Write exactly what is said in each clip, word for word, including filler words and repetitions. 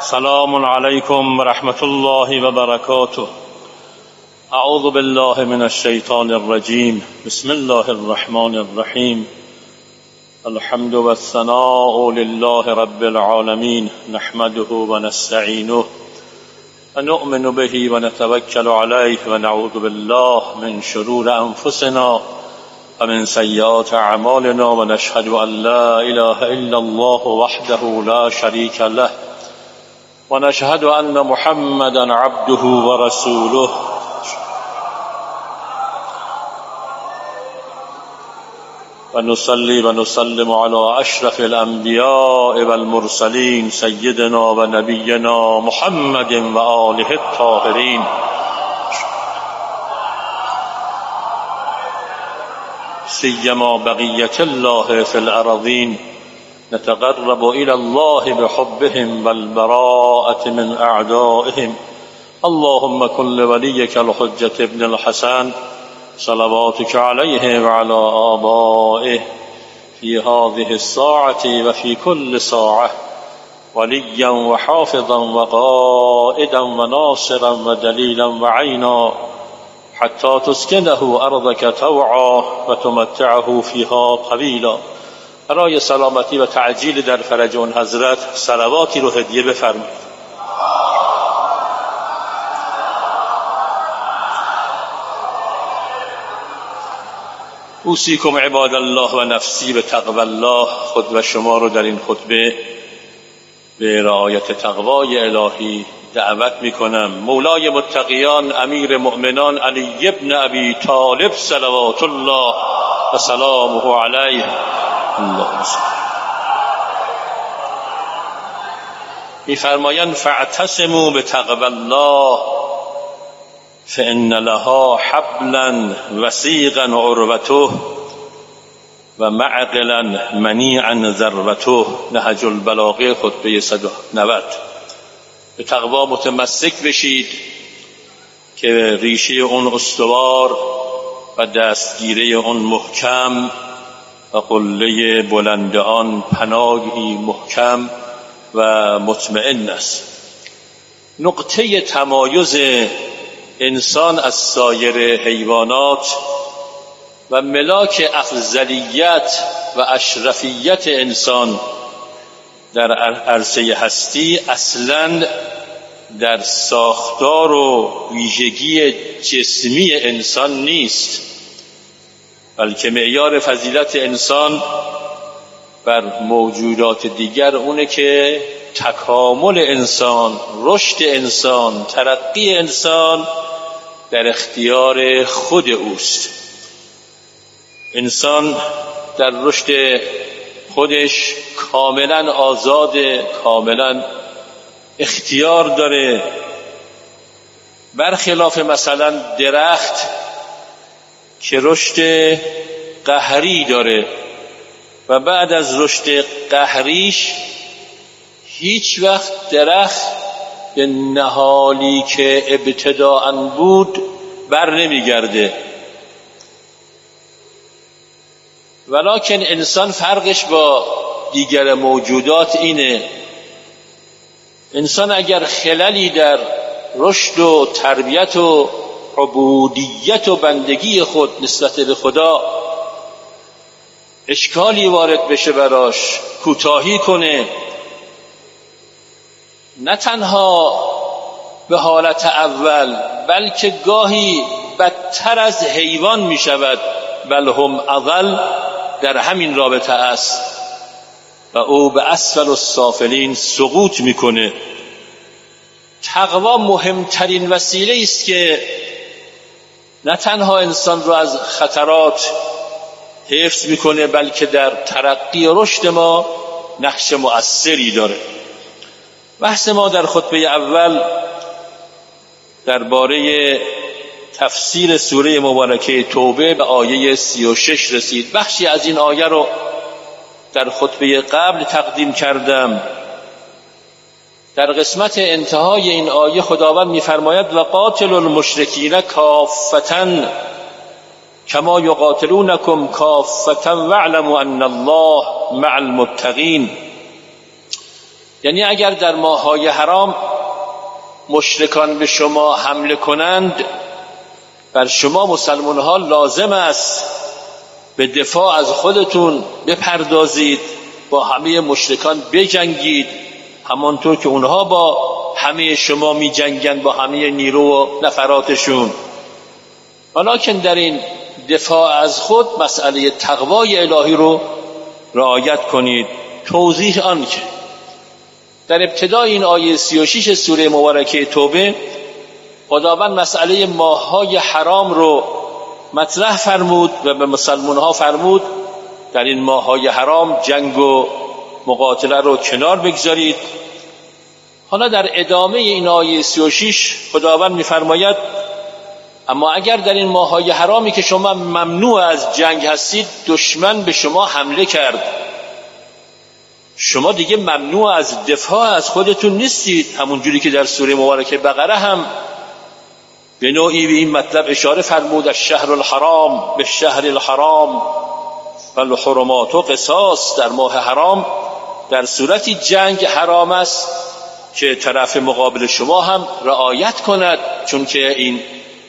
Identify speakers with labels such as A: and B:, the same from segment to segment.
A: سلام علیکم و رحمت الله و برکاته. اعوذ بالله من الشیطان الرجیم. بسم الله الرحمن الرحیم. الحمد و الثناء لله رب العالمین، نحمده و نستعینه و نؤمن به و نتوکل علیه و نعوذ بالله من شرور انفسنا و من سیئات اعمالنا و نشهد ان لا اله الا الله وحده لا شریک له و نشهد ان محمدا عبده و رسوله. و نصلي و نسلم على اشرف الانبیاء والمرسلین سیدنا و نبینا محمد و آله الطاهرین. سیما بقیة الله في الأرضین، نتقرب إلى الله بحبهم والبراءة من أعدائهم. اللهم كن لوليك الحجة ابن الحسن صلواتك عليه وعلى آبائه في هذه الساعة وفي كل ساعة وليا وحافظا وقائدا وناصرا ودليلا وعينا حتى تسكنه أرضك طوعا وتمتعه فيها طويلا. برای سلامتی و تعجیل در فرج اون حضرت صلواتی رو هدیه بفرمایید. اوصیکم عباد الله و نفسی به تقوی الله. خود و شما رو در این خطبه به رعایت تقوای الهی دعوت میکنم. مولای متقیان امیر مؤمنان علی ابن ابی طالب صلوات الله و سلامه علیه اللهم صل می‌فرمایند فاعتصموا بتقوی الله فإن لها حبلا وثیقا عروته و معقلا منیعا ذروته. نهج البلاغه خطبه صد و نود. به تقوا متمسک بشید که ریشه اون استوار و دستگیره اون محکم و قله بلند آن پناهی محکم و مطمئن است. نقطه تمایز انسان از سایر حیوانات و ملاک افضلیت و اشرفیت انسان در عرصه هستی اصلاً در ساختار و ویژگی جسمی انسان نیست، بلکه معیار فضیلت انسان بر موجودات دیگر اونه که تکامل انسان، رشد انسان، ترقی انسان در اختیار خود اوست. انسان در رشد خودش کاملا آزاده، کاملا اختیار داره، برخلاف مثلا درخت که رشد قهری داره و بعد از رشد قهریش هیچ وقت درخت به نهالی که ابتداءً بود بر نمیگرده. ولکن انسان فرقش با دیگر موجودات اینه، انسان اگر خللی در رشد و تربیت و عبودیت و بندگی خود نسبت به خدا اشکالی وارد بشه براش، کوتاهی کنه، نه تنها به حالت اول بلکه گاهی بدتر از حیوان می شود، بل هم اضل، در همین رابطه است و او به اسفل السافلین سقوط میکنه. تقوا مهمترین وسیله است که نه تنها انسان رو از خطرات حفظ میکنه بلکه در ترقی و رشد ما نقش مؤثری داره. بحث ما در خطبه اول درباره تفسیر سوره مبارکه توبه به آیه سی و شش رسید. بخشی از این آیه رو در خطبه قبل تقدیم کردم. در قسمت انتهای این آیه خداوند می‌فرماید و قاتل المشرکین کافةً کما یقاتلونکم کافةً واعلموا ان الله مع المتقین. یعنی اگر در ماه‌های حرام مشرکان به شما حمله کنند، بر شما مسلمان ها لازم است به دفاع از خودتون بپردازید، با همه مشرکان بجنگید، همانطور که اونها با همه شما می جنگند، با همه نیرو و نفراتشون. ولکن در این دفاع از خود مسئله تقوای الهی رو رعایت کنید. توضیح آن که در ابتدای این آیه سی و شش سوره مبارکه توبه خداوند مسئله ماه‌های حرام رو مطرح فرمود و به مسلمان ها فرمود در این ماه‌های حرام جنگ و مقاتله رو کنار بگذارید. حالا در ادامه این آیه سی و شش خداوند می‌فرماید اما اگر در این ماه‌های حرامی که شما ممنوع از جنگ هستید دشمن به شما حمله کرد، شما دیگه ممنوع از دفاع از خودتون نیستید. همون جوری که در سوره مبارکه بقره هم به نوعی به این مطلب اشاره فرمود الشهر الحرام به شهر الحرام والحرمات قصاص. در ماه حرام در صورتی جنگ حرام است که طرف مقابل شما هم رعایت کند، چون که این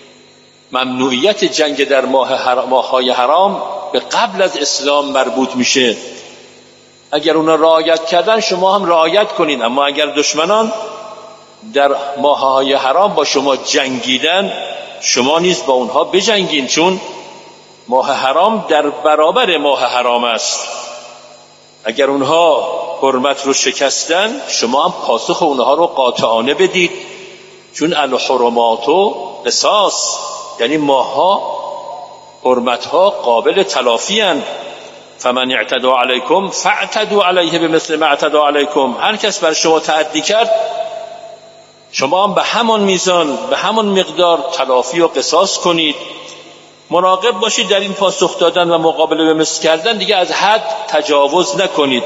A: ممنوعیت جنگ در ماه حرام، ماه‌های حرام به قبل از اسلام مربوط میشه. اگر اونا رعایت کردن شما هم رعایت کنید، اما اگر دشمنان در ماه‌های حرام با شما جنگیدن شما نیز با اونها بجنگین، چون ماه حرام در برابر ماه حرام است. اگر اونها حرمت رو شکستن شما هم پاسخ اونها رو قاطعانه بدید، چون الحرمات و قصاص، یعنی ماه‌ها حرمت‌ها قابل تلافی اند. فمن اعتدى علیکم فاعتدوا علیه بمثل ما اعتدى علیکم. هر کس بر شما تعدی کرد شما هم به همان میزان به همان مقدار تلافی و قصاص کنید. مراقب باشید در این پاسخ دادن و مقابله به مثل کردن دیگه از حد تجاوز نکنید.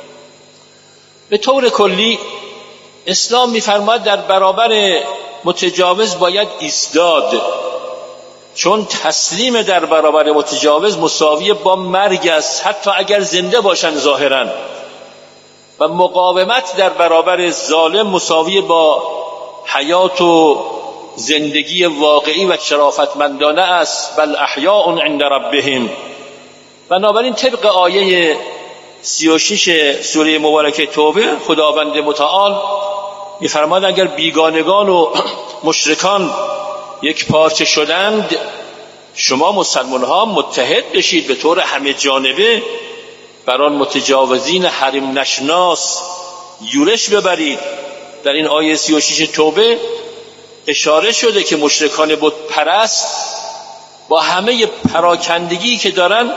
A: به طور کلی اسلام می‌فرماید در برابر متجاوز باید ایستاد، چون تسلیم در برابر متجاوز مساوی با مرگ است، حتی اگر زنده باشن ظاهراً، و مقاومت در برابر ظالم مساوی با حیات و زندگی واقعی و شرافتمندانه است. بل احیاء عند ربهم. بنابراین طبق آیه سی و شش سوره مبارکه توبه خداوند متعال می‌فرماید اگر بیگانگان و مشرکان یک پارچه شدند شما مسلمان ها متحد بشید، به طور همه جانبه بر آن متجاوزین حریم نشناس یورش ببرید. در این آیه سی و شش توبه اشاره شده که مشرکان بت پرست با همه پراکندگی که دارن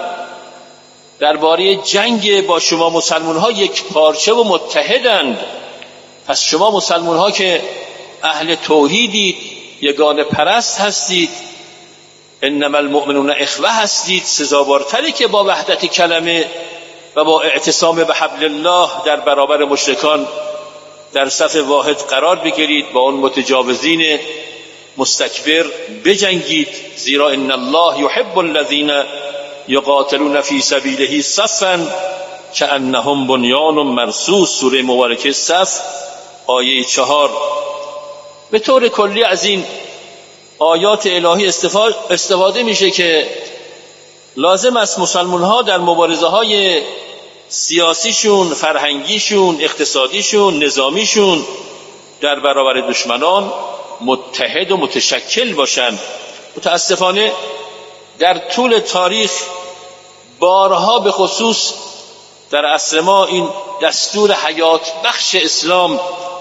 A: درباره جنگ با شما مسلمان ها یک پارچه و متحدند. پس شما مسلمان ها که اهل توحیدید، یگانه پرست هستید، انما المؤمنون اخوه هستید، سزاوارتره که با وحدت کلمه و با اعتصام به حبل الله در برابر مشرکان در صف واحد قرار بگیرید، با اون متجاوزین مستکبر بجنگید. زیرا ان الله یحب الذین یقاتلون فی سبیله صفا کأنهم بنیان مرصوص. سوره مبارکه صف آیه چهار. به طور کلی از این آیات الهی استفاده میشه که لازم است مسلمان ها در مبارزه های سیاسیشون، فرهنگیشون، اقتصادیشون، نظامیشون در برابر دشمنان متحد و متشکل باشند. متاسفانه در طول تاریخ بارها به خصوص در عصر ما این دستور حیات بخش اسلام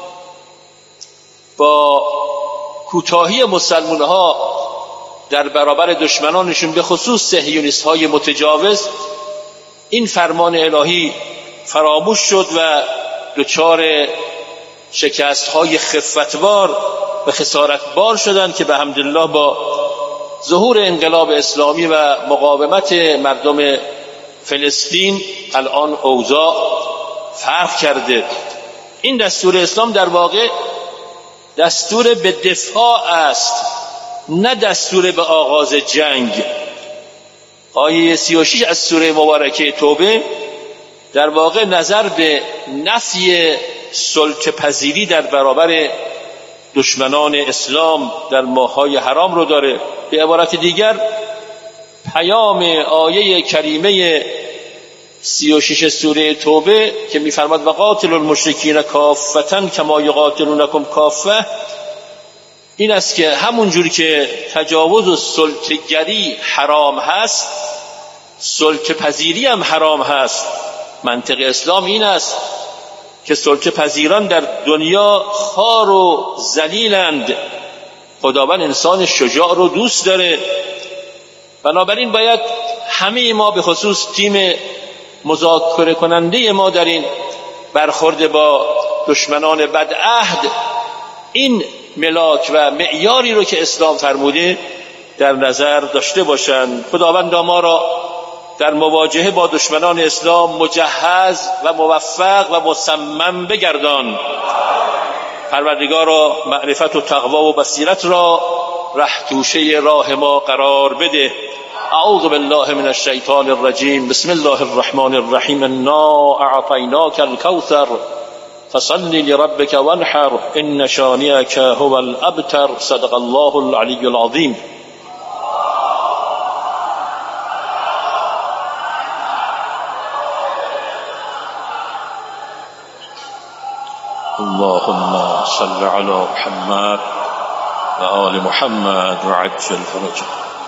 A: با کوتاهی مسلمان ها در برابر دشمنانشون به خصوص صهیونیست های متجاوز این فرمان الهی فراموش شد و دچار شکست های خفتبار و خسارتبار شدند که به حمدالله با ظهور انقلاب اسلامی و مقاومت مردم فلسطین الان اوضاع فرق کرده. این دستور اسلام در واقع دستور به دفاع است، نه دستور به آغاز جنگ. آیه سی و شش از سوره مبارکه توبه در واقع نظر به نفی سلطه پذیری در برابر دشمنان اسلام در ماه‌های حرام رو داره. به عبارت دیگر پیام آیه کریمه سی و شش سوره توبه که می‌فرماد وقاتلوا المشرکین کافةً کما یقاتلونکم کافة این است که همون جوری که تجاوز و سلطه‌گری حرام هست، سلطه پذیری هم حرام هست. منطق اسلام این است که سلطه پذیران در دنیا خوار و ذلیلند. خداوند انسان شجاع رو دوست داره، بنابراین باید همه ما به خصوص تیم مذاکره کننده ما در این برخورد با دشمنان بدعهد این ملاک و معیاری رو که اسلام فرموده در نظر داشته باشند. خداوند ما را در مواجهه با دشمنان اسلام مجهز و موفق و مصمم بگردان. پروردگارا معرفت و تقوا و بصیرت را ره توشه راه ما قرار بده. اعوذ بالله من الشیطان الرجیم. بسم الله الرحمن الرحیم. انا اعطیناک الکوثر فصل لربك وانحر ان شانئك هو الابتر. صدق الله العلی العظیم. اللهم صل على محمد و آل محمد و عجل فرجه.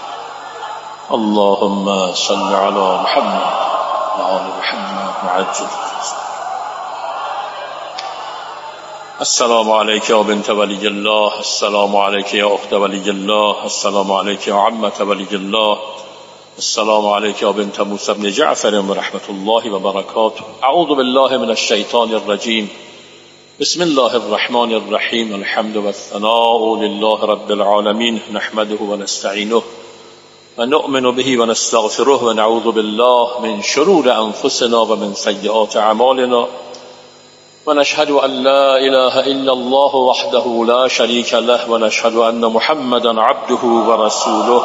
A: اللهم صل على محمد و آل محمد و عجل فرجه. السلام عليك يا بنت ولي الله، السلام عليك يا أخت ولي الله، السلام عليك يا عمة ولي الله، السلام عليك يا بنت موسى بن جعفر ورحمة الله وبركاته. أعوذ بالله من الشيطان الرجيم. بسم الله الرحمن الرحيم. الحمد والثناء لله رب العالمين نحمده ونستعينه ونؤمن به ونستغفره ونعوذ بالله من شرور أنفسنا ومن سيئات أعمالنا ونشهد أن لا إله إلا الله وحده لا شريك له ونشهد أن محمدا عبده ورسوله.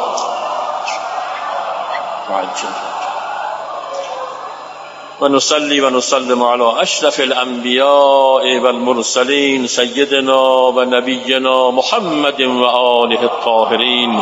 A: ونصلي ونسلم على أشرف الأنبياء والمرسلين سيدنا ونبينا محمد وآله الطاهرين.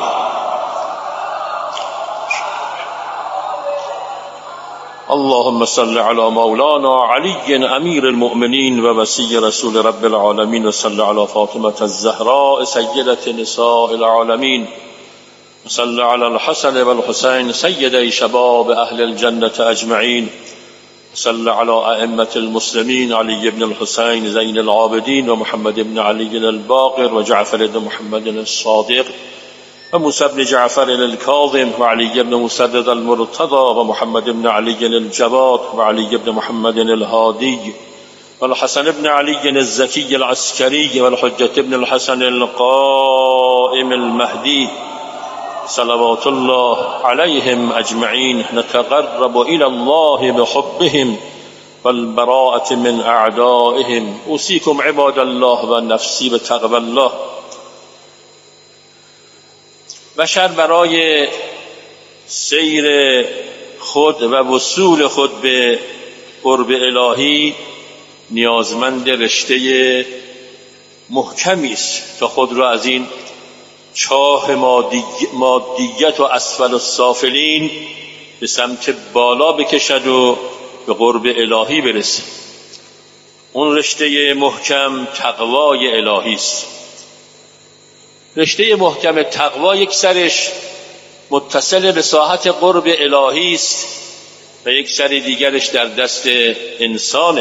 A: اللهم صل على مولانا علي أمير المؤمنين ووصي رسول رب العالمين وصل على فاطمة الزهراء سيدة نساء العالمين وصل على الحسن والحسين سيدي شباب أهل الجنة أجمعين وصل على أئمة المسلمين علي بن الحسين زين العابدين ومحمد بن علي الباقر وجعفر بن محمد الصادق وموسى بن جعفر الكاظم وعلي بن مسدد المرتضى ومحمد بن علي الجواد وعلي بن محمد الهادي والحسن بن علي الزكي العسكري والحجة بن الحسن القائم المهدي صلوات الله عليهم أجمعين. نتقرب إلى الله بحبهم والبراءة من أعدائهم. أوصيكم عباد الله ونفسي بتقوى الله. بشر برای سیر خود و وصول خود به قرب الهی نیازمند رشته محکمی است تا خود را از این چاه مادیت و اسفل السافلین به سمت بالا بکشد و به قرب الهی برسد. اون رشته محکم تقوای الهی است. رشته محکم تقوا یک سرش متصل به ساحت قرب الهی است و یک سر دیگرش در دست انسانه.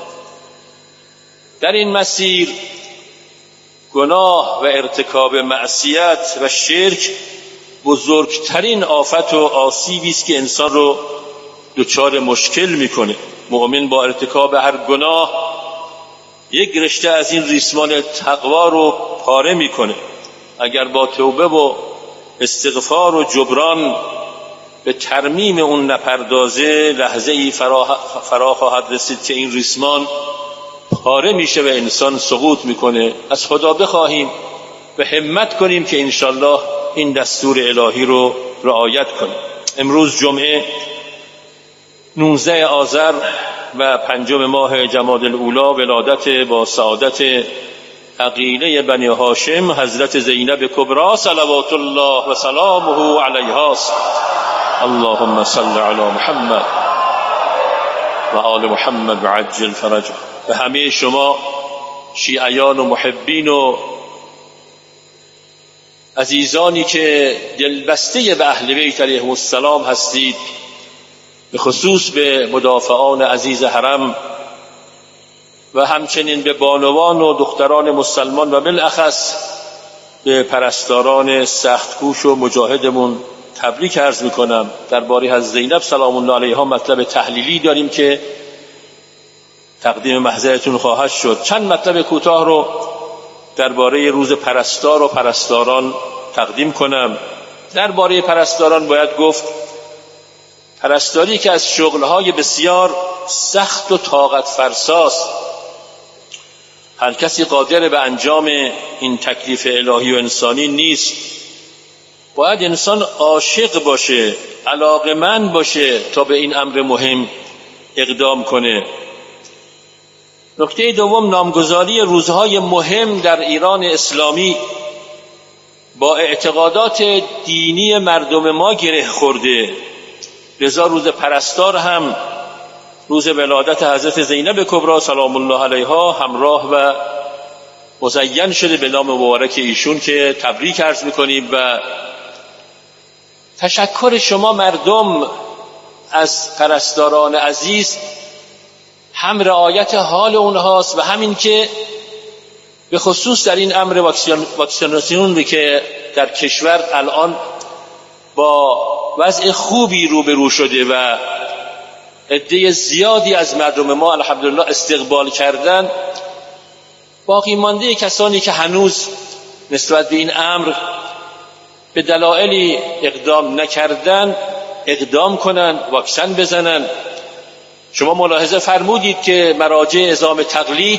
A: در این مسیر گناه و ارتکاب معصیت و شرک بزرگترین آفت و آسیبی است که انسان رو دچار مشکل میکنه. مؤمن با ارتکاب هر گناه یک رشته از این ریسمان تقوا رو پاره میکنه. اگر با توبه و استغفار و جبران به ترمیم اون نپردازه لحظه ای فرا, فرا خواهد رسید که این ریسمان پاره میشه و انسان سقوط میکنه. از خدا بخواهیم و همت کنیم که انشالله این دستور الهی رو رعایت کنیم. امروز جمعه نوزده آذر و پنجم ماه جمادی الاولی ولادت با سعادت عقیله بنی هاشم حضرت زینب کبری صلوات الله و سلامه علیها است. اللهم صل علی محمد و آل محمد و عجل فرجه. به همه شما شیعیان و محبین و عزیزانی که دلبسته به اهل بیت علیهم السلام هستید، به خصوص به مدافعان عزیز حرم و همچنین به بانوان و دختران مسلمان و بالاخص به پرستاران سختکوش و مجاهدمون تبریک عرض میکنم. درباره حضرت زینب سلام الله علیها مطلب تحلیلی داریم که تقدیم محضرتون خواهد شد. چند مطلب کوتاه رو درباره روز پرستار و پرستاران تقدیم کنم. درباره پرستاران باید گفت پرستاری که از شغلهای بسیار سخت و طاقت فرساست. هر کسی قادر به انجام این تکلیف الهی و انسانی نیست. باید انسان عاشق باشه، علاقه‌مند باشه تا به این امر مهم اقدام کنه. نکته دوم، نامگذاری روزهای مهم در ایران اسلامی با اعتقادات دینی مردم ما گره خورده. لذا روز پرستار هم روز ولادت حضرت زینب کبری سلام الله علیها همراه و مزین شده به نام مبارک ایشون که تبریک عرض میکنیم و تشکر شما مردم از پرستاران عزیز هم رعایت حال اونهاست و همین که به خصوص در این امر واکسیناسیون که در کشور الان با وضع خوبی روبرو شده و عده زیادی از مردم ما الحمدلله استقبال کردن، باقی مانده کسانی که هنوز نسبت به این امر به دلایلی اقدام نکردن اقدام کنن، واکسن بزنن. شما ملاحظه فرمودید که مراجع عظام تقلید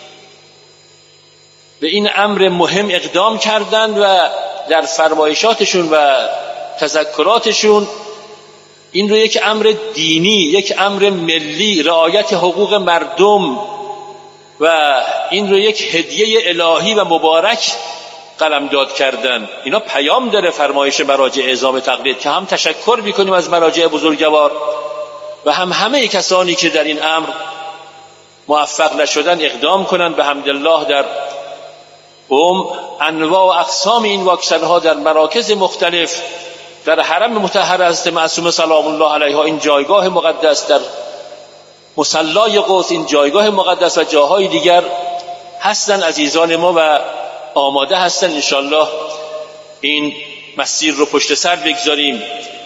A: به این امر مهم اقدام کردند و در فرمایشاتشون و تذکراتشون این رو یک امر دینی، یک امر ملی، رعایت حقوق مردم و این رو یک هدیه الهی و مبارک قلمداد کردن. اینا پیام داره فرمایش مراجع عظام تقلید که هم تشکر میکنیم از مراجع بزرگوار و هم همه کسانی که در این امر موفق نشدن اقدام کنند. به حمدالله در ام انواع و اقسام این واکسن ها در مراکز مختلف در حرم مطهر حضرت معصومه سلام الله علیها، این جایگاه مقدس، در مصلای قدس این جایگاه مقدس و جاهای دیگر هستن عزیزان ما و آماده هستن انشالله این مسیر رو پشت سر بگذاریم.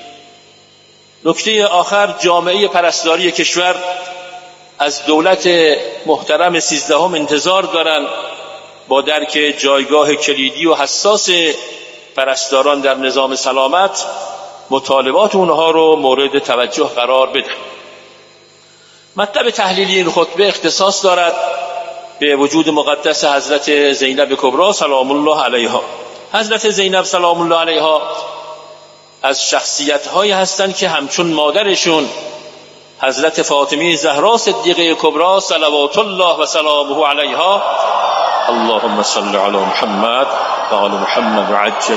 A: نکته آخر، جامعه پرستاری کشور از دولت محترم سیزدهم انتظار دارن با درک جایگاه کلیدی و حساس پرستاران در نظام سلامت مطالبات اونها رو مورد توجه قرار بده. مطلب تحلیلی این خطبه اختصاص دارد به وجود مقدس حضرت زینب کبری سلام الله علیها. حضرت زینب سلام الله علیها از شخصیت‌هایی هستند که همچون مادرشون حضرت فاطمه زهرا صدیقه کبری صلوات الله و سلامه علیها، اللهم صل علی محمد و آل محمد و عجل،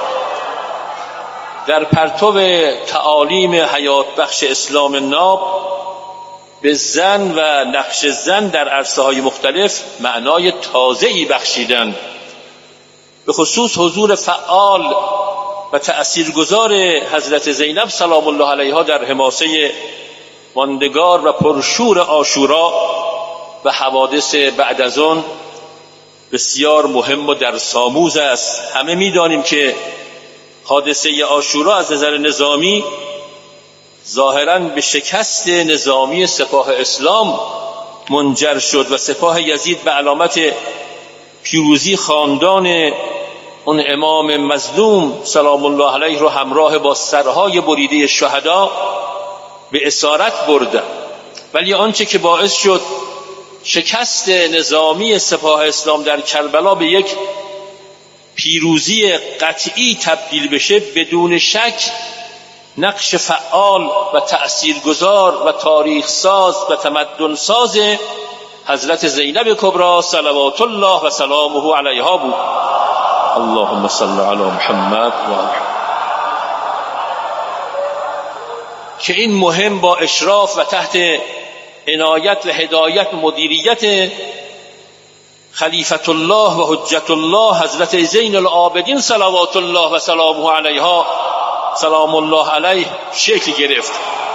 A: در پرتو تعالیم حیات بخش اسلام ناب به زن و نقش زن در عرصه‌های مختلف معنای تازه‌ای بخشیدن. به خصوص حضور فعال و تأثیرگذار حضرت زینب سلام الله علیها در حماسه ماندگار و پرشور عاشورا و حوادث بعد از آن بسیار مهم و درس‌آموز است. همه می‌دانیم که حادثه عاشورا از نظر نظامی ظاهراً به شکست نظامی سپاه اسلام منجر شد و سپاه یزید به علامت پیروزی خاندان اون امام مظلوم سلام الله علیه رو همراه با سرهای بریده شهدا به اسارت بردن. ولی آنچه که باعث شد شکست نظامی سپاه اسلام در کربلا به یک پیروزی قطعی تبدیل بشه بدون شک نقش فعال و تأثیرگذار و تاریخ ساز و تمدن ساز حضرت زینب کبری صلوات الله و سلامه علیها بود. اللهم صل علی محمد و آل. که این مهم با اشراف و تحت عنایت و هدایت و مدیریت خلیفة الله و حجت الله حضرت زین العابدین صلوات الله و سلامه علیها سلام الله علیه شکل گرفت.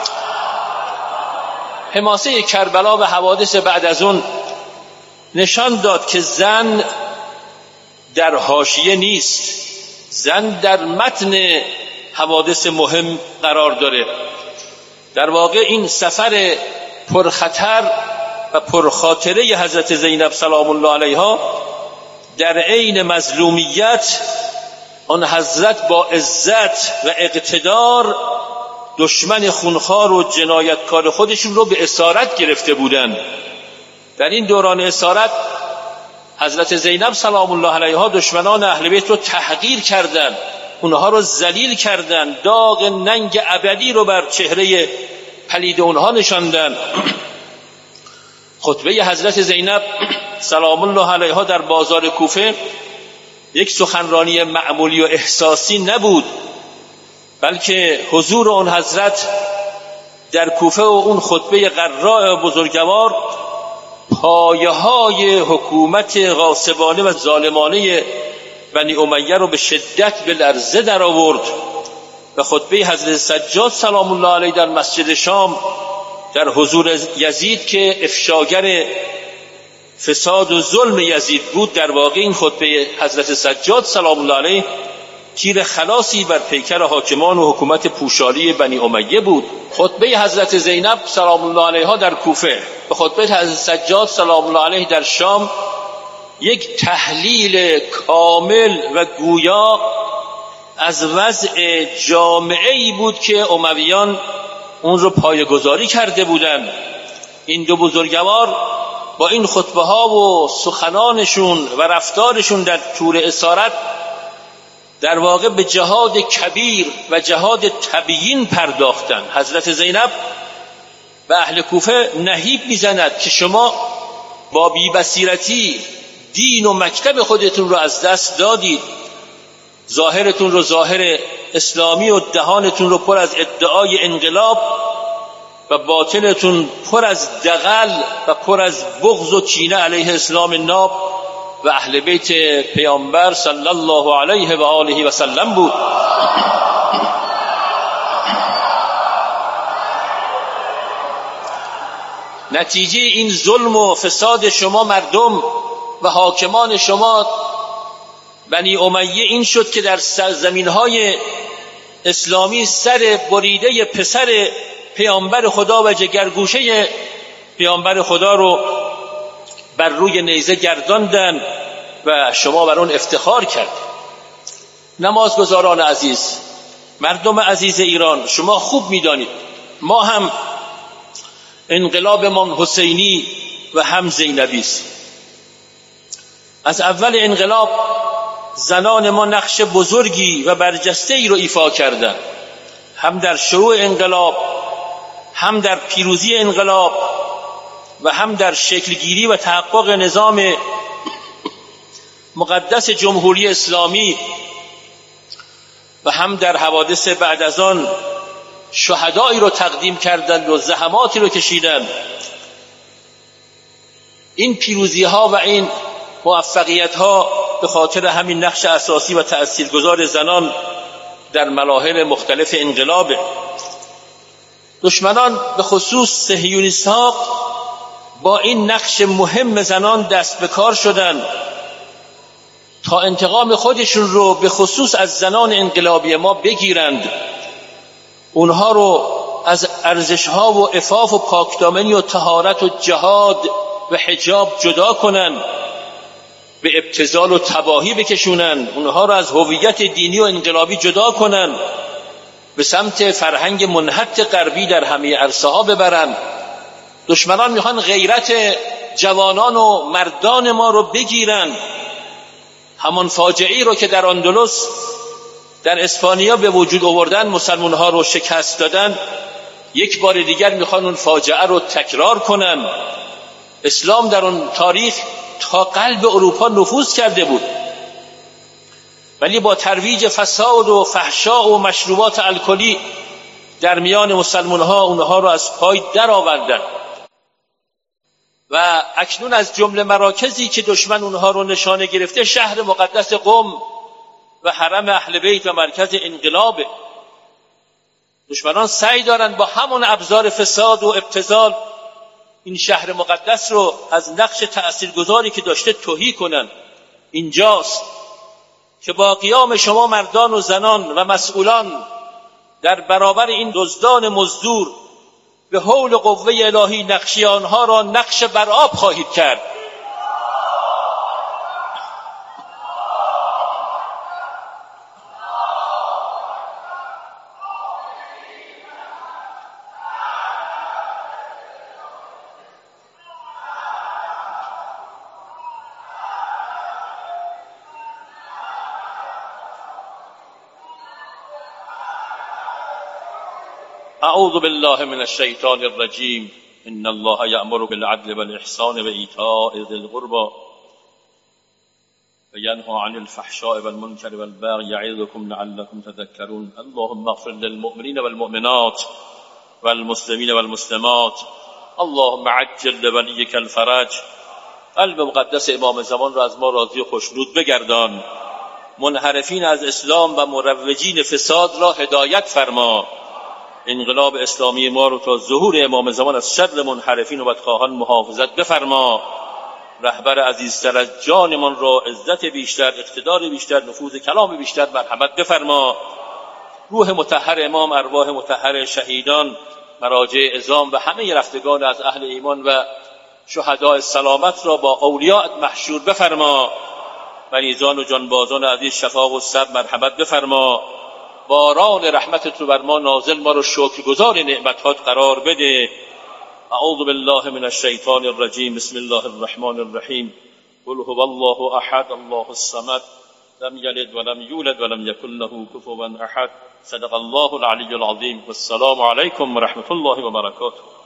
A: حماسه کربلا و حوادث بعد از اون نشان داد که زن در حاشیه نیست، زن در متن حوادث مهم قرار داره. در واقع این سفر پرخطر و پرخاطره حضرت زینب سلام الله علیها در عین مظلومیت آن حضرت با عزت و اقتدار دشمن خونخوار و جنایتکار خودشون رو به اسارت گرفته بودند. در این دوران اسارت حضرت زینب سلام الله علیها دشمنان اهل بیت رو تحقیر کردند، اونها رو ذلیل کردند، داغ ننگ ابدی رو بر چهره پلید اونها نشاندند. خطبه حضرت زینب سلام الله علیها در بازار کوفه یک سخنرانی معمولی و احساسی نبود، بلکه حضور اون حضرت در کوفه و اون خطبه قراء بزرگوار پایه های حکومت غاصبانه و ظالمانه بنی امیه رو به شدت به لرزه در آورد و خطبه حضرت سجاد سلام الله علیه در مسجد شام در حضور یزید که افشاگر فساد و ظلم یزید بود، در واقع این خطبه حضرت سجاد سلام الله علیه تیر خلاصی بر پیکر حاکمان و حکومت پوشالی بنی امیه بود. خطبه حضرت زینب سلام الله علیها در کوفه و خطبه حضرت سجاد سلام الله علیه در شام یک تحلیل کامل و گویا از وضع جامعه‌ای بود که امویان اون رو پایه‌گذاری کرده بودند. این دو بزرگوار با این خطبه ها و سخنانشون و رفتارشون در طور اسارت در واقع به جهاد کبیر و جهاد تبیین پرداختند. حضرت زینب به اهل کوفه نهیب میزند که شما با بی‌بصیرتی دین و مکتب خودتون رو از دست دادید، ظاهرتون رو ظاهر اسلامی و دهانتون رو پر از ادعای انقلاب و باطنتون پر از دغل و پر از بغض و کینه علیه اسلام ناب و اهل بیت پیامبر صلی الله علیه و آله و سلم بود. نتیجه این ظلم و فساد شما مردم و حاکمان شما بنی امیه این شد که در سرزمین‌های اسلامی سر بریده پسر پیامبر خدا و جگرگوشه پیامبر خدا رو بر روی نیزه گرداندن و شما بر اون افتخار کرد. نمازگزاران عزیز، مردم عزیز ایران، شما خوب می‌دانید ما هم انقلابمان حسینی و هم زینبی است. از اول انقلاب زنان ما نقش بزرگی و برجسته‌ای رو ایفا کردند، هم در شروع انقلاب، هم در پیروزی انقلاب و هم در شکلگیری و تحقق نظام مقدس جمهوری اسلامی و هم در حوادث بعد از آن شهدایی رو تقدیم کردند و زحماتی رو کشیدند. این پیروزی ها و این موفقیت ها به خاطر همین نقش اساسی و تأثیرگذار زنان در مراحل مختلف انقلاب. دشمنان به خصوص صهیونیست ها با این نقش مهم زنان دست به کار شدند تا انتقام خودشون رو به خصوص از زنان انقلابی ما بگیرند، اونها رو از ارزش‌ها و عفاف و پاکدامنی و طهارت و جهاد و حجاب جدا کنند، به ابتذال و تباهی بکشونند، اونها رو از هویت دینی و انقلابی جدا کنند، به سمت فرهنگ منحط غربی در همه عرصه‌ها ببرند. دشمنان میخوان غیرت جوانان و مردان ما رو بگیرن، همان فاجعه‌ای رو که در اندلس در اسپانیا به وجود آوردن، مسلمان ها رو شکست دادن، یک بار دیگر میخوان اون فاجعه رو تکرار کنن. اسلام در اون تاریخ تا قلب اروپا نفوذ کرده بود، ولی با ترویج فساد و فحشا و مشروبات الکلی در میان مسلمان ها اونها رو از پای در آوردن و اکنون از جمله مراکزی که دشمن اونها رو نشانه گرفته شهر مقدس قم و حرم اهل بیت و مرکز انقلاب. دشمنان سعی دارند با همون ابزار فساد و ابتذال این شهر مقدس رو از نقش تأثیرگذاری که داشته تهی کنن. اینجاست که با قیام شما مردان و زنان و مسئولان در برابر این دزدان مزدور به حول و قوه الهی نقشی آنها را نقش بر آب خواهید کرد. اعوذ بالله من الشیطان الرجیم. ان الله یأمر بالعدل والإحسان وإیتاء ذی القربى وینهی عن الفحشاء والمنکر والبغی یعظکم لعلکم تذکرون. اللهم اغفر للمؤمنین والمؤمنات والمسلمین والمسلمات. اللهم عجل لولیک الفرج. قلب مقدس امام زمان را از ما راضی و خوشنود بگردان. منحرفین از اسلام و مروجین فساد را هدایت فرما. انقلاب اسلامی ما رو تا ظهور امام زمان از شر منحرفین و بدخواهان محافظت بفرما. رهبر عزیزتر از جانمان را عزت بیشتر، اقتدار بیشتر، نفوذ کلام بیشتر مرحمت بفرما. روح مطهر امام، ارواح مطهر شهیدان، مراجع عظام و همه رفتگان از اهل ایمان و شهداء سلامت را با اولیاء محشور بفرما. مریضان و جانبازان عزیز شفا و صبر مرحمت بفرما. باران رحمتت رو بر ما نازل، ما رو شکرگزار نعمتات قرار بده. اعوذ بالله من الشیطان الرجیم. بسم الله الرحمن الرحیم. قل هو الله احد الله الصمد لم یلد ولم یولد ولم یکن له کفوا احد. صدق الله العلی العظیم. والسلام علیکم و رحمت الله و برکاته.